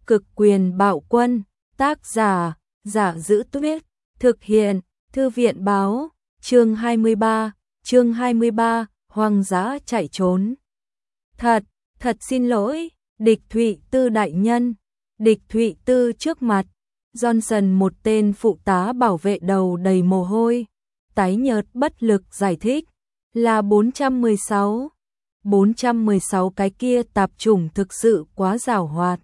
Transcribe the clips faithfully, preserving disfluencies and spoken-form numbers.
Cực quyền bạo quân, tác giả, Giả Dữ Tuyết, thực hiện, Thư viện báo, chương hai mươi ba, chương hai mươi ba, hoang dã chạy trốn. Thật, thật xin lỗi, Địch Thụy Tư đại nhân. Địch Thụy Tư trước mặt, Johnson một tên phụ tá bảo vệ đầu đầy mồ hôi, tái nhợt bất lực giải thích, là bốn trăm mười sáu. bốn trăm mười sáu cái kia tạp chủng thực sự quá giàu hoạt.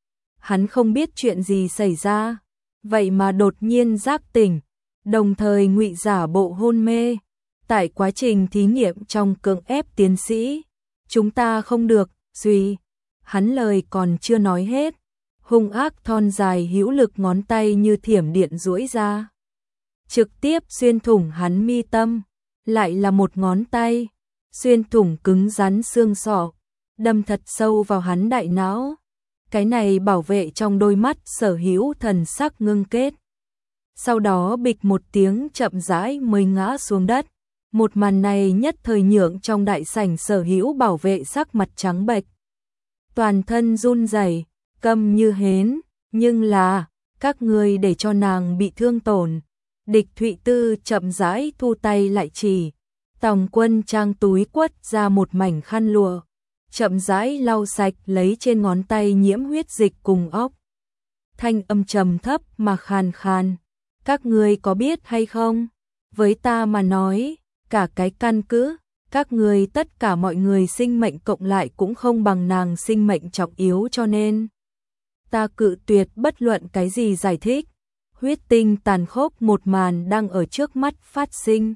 Hắn không biết chuyện gì xảy ra, vậy mà đột nhiên giác tỉnh, đồng thời ngụy giả bộ hôn mê. Tại quá trình thí nghiệm trong cưỡng ép tiến sĩ, chúng ta không được, suy. Hắn lời còn chưa nói hết, hung ác thon dài hữu lực ngón tay như thiểm điện duỗi ra, trực tiếp xuyên thủng hắn mi tâm, lại là một ngón tay, xuyên thủng cứng rắn xương sọ, đâm thật sâu vào hắn đại não. Cái này bảo vệ trong đôi mắt Sở Hữu thần sắc ngưng kết. Sau đó bịch một tiếng chậm rãi mới ngã xuống đất. Một màn này nhất thời nhượng trong đại sảnh Sở Hữu bảo vệ sắc mặt trắng bệch, toàn thân run rẩy, câm như hến, nhưng là, các ngươi để cho nàng bị thương tổn. Địch Thụy Tư chậm rãi thu tay lại chỉ, Tòng Quân trang túi quất ra một mảnh khăn lụa, chậm rãi lau sạch lấy trên ngón tay nhiễm huyết dịch cùng óc. Thanh âm trầm thấp mà khàn khàn, các ngươi có biết hay không? Với ta mà nói, cả cái căn cứ, các ngươi tất cả mọi người sinh mệnh cộng lại cũng không bằng nàng sinh mệnh trọng yếu, cho nên ta cự tuyệt bất luận cái gì giải thích. Huyết tinh tàn khốc một màn đang ở trước mắt phát sinh.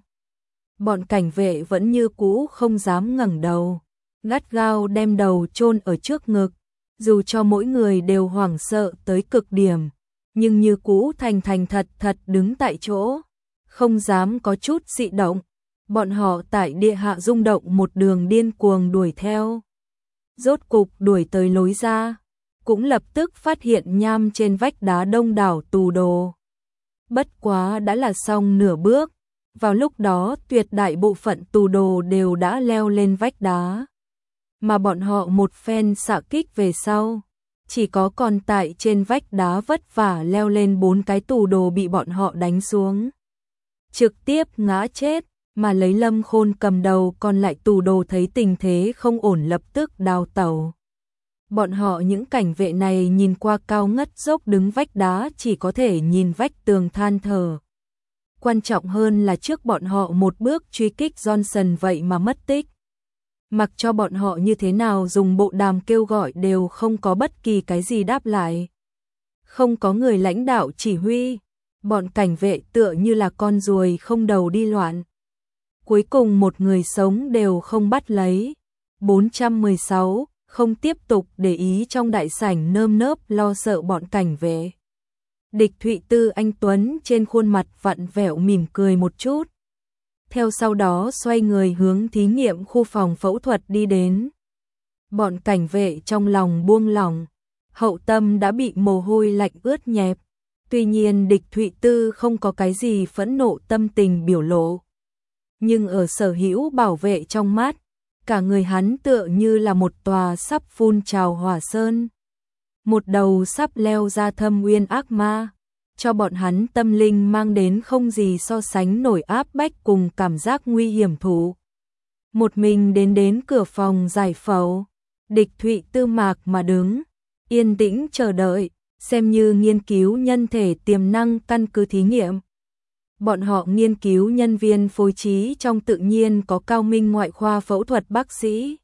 Bọn cảnh vệ vẫn như cũ không dám ngẩng đầu, gắt gao đem đầu chôn ở trước ngực, dù cho mỗi người đều hoảng sợ tới cực điểm, nhưng như cũ thành thành thật thật đứng tại chỗ, không dám có chút dị động. Bọn họ tại địa hạ rung động một đường điên cuồng đuổi theo. Rốt cục đuổi tới lối ra, cũng lập tức phát hiện nham trên vách đá đông đảo tù đồ. Bất quá đã là xong nửa bước, vào lúc đó tuyệt đại bộ phận tù đồ đều đã leo lên vách đá. Mà bọn họ một phen xạ kích về sau, chỉ có còn tại trên vách đá vất vả leo lên bốn cái tù đồ bị bọn họ đánh xuống, trực tiếp ngã chết. Mà lấy Lâm Khôn cầm đầu còn lại tù đồ thấy tình thế không ổn lập tức đào tẩu. Bọn họ những cảnh vệ này nhìn qua cao ngất dốc đứng vách đá chỉ có thể nhìn vách tường than thở. Quan trọng hơn là trước bọn họ một bước truy kích Johnson vậy mà mất tích. Mặc cho bọn họ như thế nào dùng bộ đàm kêu gọi đều không có bất kỳ cái gì đáp lại. Không có người lãnh đạo chỉ huy, bọn cảnh vệ tựa như là con ruồi không đầu đi loạn. Cuối cùng một người sống đều không bắt lấy. bốn trăm mười sáu không tiếp tục để ý trong đại sảnh nơm nớp lo sợ bọn cảnh vệ. Địch Thụy Tư anh tuấn trên khuôn mặt vặn vẹo mỉm cười một chút. Theo sau đó xoay người hướng thí nghiệm khu phòng phẫu thuật đi đến. Bọn cảnh vệ trong lòng buông lỏng, hậu tâm đã bị mồ hôi lạnh ướt nhẹp. Tuy nhiên Địch Thụy Tư không có cái gì phẫn nộ tâm tình biểu lộ. Nhưng ở Sở Hữu bảo vệ trong mắt, cả người hắn tựa như là một tòa sắp phun trào hỏa sơn. Một đầu sắp leo ra thâm uyên ác ma, cho bọn hắn tâm linh mang đến không gì so sánh nổi áp bách cùng cảm giác nguy hiểm thú. Một mình đến đến cửa phòng giải phẫu, Địch Thụy Tư mạc mà đứng, yên tĩnh chờ đợi, xem như nghiên cứu nhân thể tiềm năng căn cứ thí nghiệm. Bọn họ nghiên cứu nhân viên phối trí trong tự nhiên có cao minh ngoại khoa phẫu thuật bác sĩ.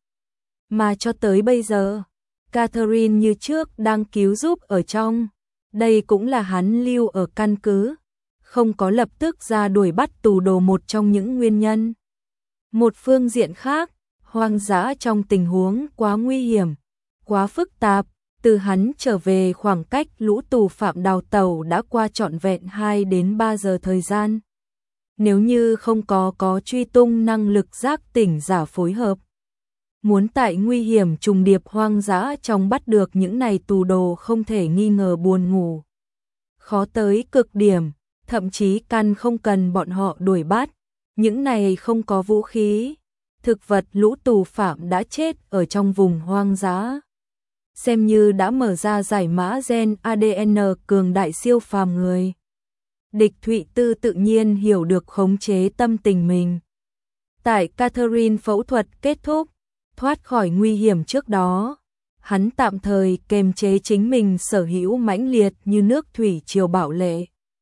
Mà cho tới bây giờ, Catherine như trước đang cứu giúp ở trong. Đây cũng là hắn lưu ở căn cứ, không có lập tức ra đuổi bắt tù đồ một trong những nguyên nhân. Một phương diện khác, hoang dã trong tình huống quá nguy hiểm, quá phức tạp. Từ hắn trở về khoảng cách lũ tù phạm đào tẩu đã qua trọn vẹn hai đến ba giờ thời gian. Nếu như không có có truy tung năng lực giác tỉnh giả phối hợp, muốn tại nguy hiểm trùng điệp hoang dã trong bắt được những này tù đồ không thể nghi ngờ buồn ngủ. Khó tới cực điểm, thậm chí căn không cần bọn họ đuổi bắt, những này không có vũ khí, thực vật lũ tù phạm đã chết ở trong vùng hoang dã. xem như đã mở ra giải mã gen a đê en cường đại siêu phàm người. Địch Thụy Tư tự nhiên hiểu được khống chế tâm tình mình. Tại Catherine phẫu thuật kết thúc, thoát khỏi nguy hiểm trước đó, hắn tạm thời kềm chế chính mình sở hữu mãnh liệt như nước thủy triều bạo lệ.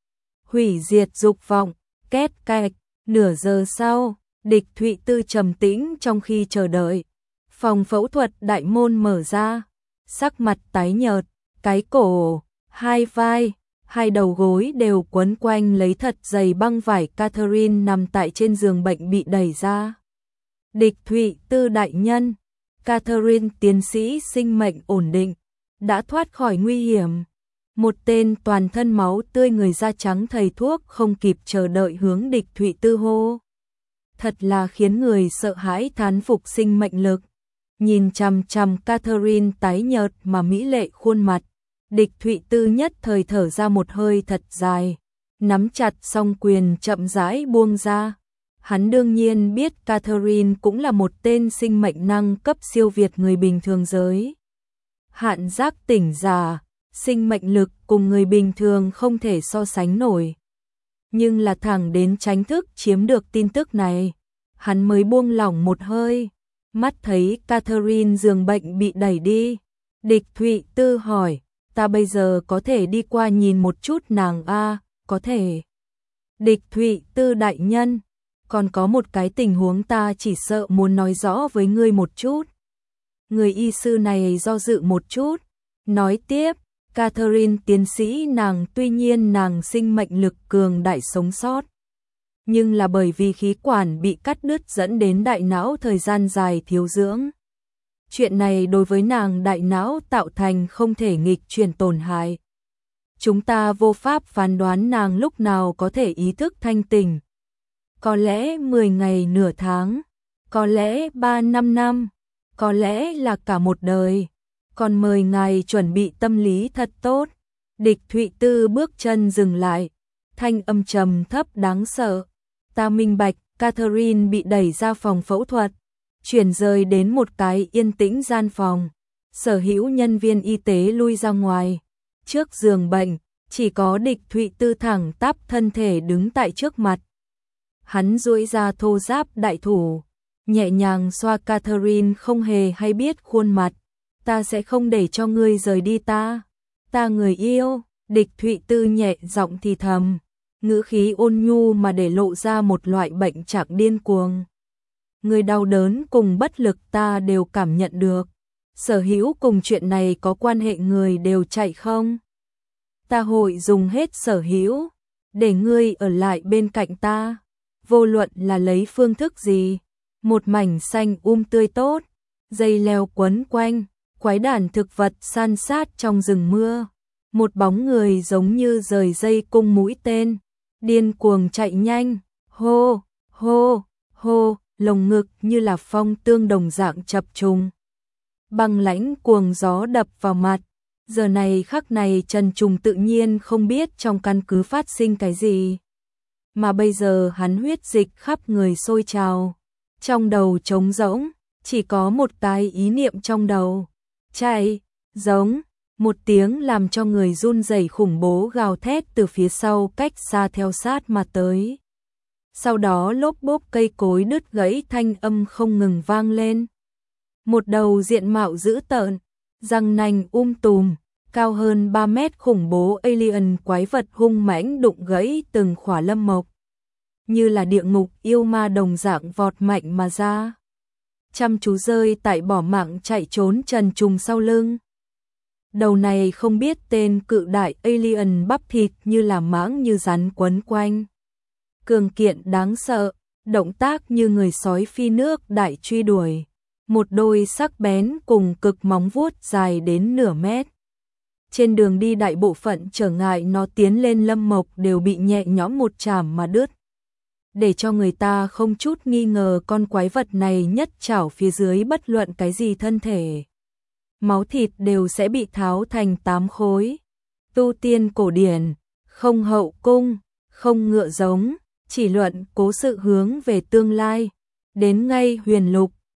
Hủy diệt dục vọng, két cạch, nửa giờ sau, Địch Thụy Tư trầm tĩnh trong khi chờ đợi. Phòng phẫu thuật đại môn mở ra, sắc mặt tái nhợt, cái cổ, hai vai, hai đầu gối đều quấn quanh lấy thật dày băng vải. Catherine nằm tại trên giường bệnh bị đẩy ra. Địch Thụy Tư đại nhân, Catherine tiến sĩ sinh mệnh ổn định, đã thoát khỏi nguy hiểm. Một tên toàn thân máu tươi người da trắng thầy thuốc không kịp chờ đợi hướng Địch Thụy Tư hô. Thật là khiến người sợ hãi thán phục sinh mệnh lực. Nhìn chằm chằm Catherine tái nhợt mà mỹ lệ khuôn mặt, Địch Thụy Tư nhất thời thở ra một hơi thật dài, nắm chặt song quyền chậm rãi buông ra. Hắn đương nhiên biết Catherine cũng là một tên sinh mệnh năng cấp siêu việt người bình thường giới. Hạn giác tỉnh giả, sinh mệnh lực cùng người bình thường không thể so sánh nổi. Nhưng là thẳng đến tránh thức chiếm được tin tức này, hắn mới buông lỏng một hơi. Mắt thấy Catherine giường bệnh bị đẩy đi, Địch Thụy Tư hỏi, ta bây giờ có thể đi qua nhìn một chút nàng a? À, có thể. Địch Thụy Tư đại nhân, còn có một cái tình huống ta chỉ sợ muốn nói rõ với ngươi một chút. Người y sư này do dự một chút, nói tiếp, Catherine tiến sĩ nàng tuy nhiên nàng sinh mệnh lực cường đại sống sót, nhưng là bởi vì khí quản bị cắt đứt dẫn đến đại não thời gian dài thiếu dưỡng. Chuyện này đối với nàng đại não tạo thành không thể nghịch chuyển tổn hại. Chúng ta vô pháp phán đoán nàng lúc nào có thể ý thức thanh tỉnh. Có lẽ mười ngày nửa tháng, có lẽ ba năm năm, có lẽ là cả một đời. Còn mời ngài chuẩn bị tâm lý thật tốt. Địch Thụy Tư bước chân dừng lại, thanh âm trầm thấp đáng sợ. Ta minh bạch. Catherine bị đẩy ra phòng phẫu thuật, chuyển rời đến một cái yên tĩnh gian phòng. Sở hữu nhân viên y tế lui ra ngoài. Trước giường bệnh, chỉ có Địch Thụy Tư thẳng tắp thân thể đứng tại trước mặt. Hắn duỗi ra thô ráp đại thủ, nhẹ nhàng xoa Catherine không hề hay biết khuôn mặt. Ta sẽ không để cho ngươi rời đi ta. Ta người yêu, Địch Thụy Tư nhẹ giọng thì thầm, ngữ khí ôn nhu mà để lộ ra một loại bệnh trạng điên cuồng. Người đau đớn cùng bất lực ta đều cảm nhận được. Sở hữu cùng chuyện này có quan hệ người đều chạy không? Ta hội dùng hết sở hữu để ngươi ở lại bên cạnh ta, vô luận là lấy phương thức gì. Một mảnh xanh um tươi tốt, dây leo quấn quanh, quái đản thực vật san sát trong rừng mưa. Một bóng người giống như rời dây cung mũi tên, điên cuồng chạy nhanh, hô, hô, hô, lồng ngực như là phong tương đồng dạng chập trùng. Băng lãnh cuồng gió đập vào mặt. Giờ này khắc này Trần Trùng tự nhiên không biết trong căn cứ phát sinh cái gì. Mà bây giờ hắn huyết dịch khắp người sôi trào. Trong đầu trống rỗng, chỉ có một cái ý niệm trong đầu. Chạy, giống, một tiếng làm cho người run rẩy khủng bố gào thét từ phía sau cách xa theo sát mà tới. Sau đó lốp bốp cây cối đứt gãy thanh âm không ngừng vang lên. Một đầu diện mạo dữ tợn, răng nanh um tùm, cao hơn ba mét khủng bố alien quái vật hung mãnh đụng gãy từng khỏa lâm mộc. Như là địa ngục yêu ma đồng dạng vọt mạnh mà ra. Chăm chú rơi tại bỏ mạng chạy trốn Trần Trùng sau lưng. Đầu này không biết tên cự đại alien bắp thịt như là mãng như rắn quấn quanh. Cường kiện đáng sợ, động tác như người sói phi nước đại truy đuổi. Một đôi sắc bén cùng cực móng vuốt dài đến nửa mét. Trên đường đi đại bộ phận trở ngại nó tiến lên lâm mộc đều bị nhẹ nhõm một chảm mà đứt. Để cho người ta không chút nghi ngờ con quái vật này nhất chảo phía dưới bất luận cái gì thân thể. Máu thịt đều sẽ bị tháo thành tám khối. Tu tiên cổ điển, không hậu cung, không ngựa giống, chỉ luận cố sự hướng về tương lai. Đến ngay huyền lục,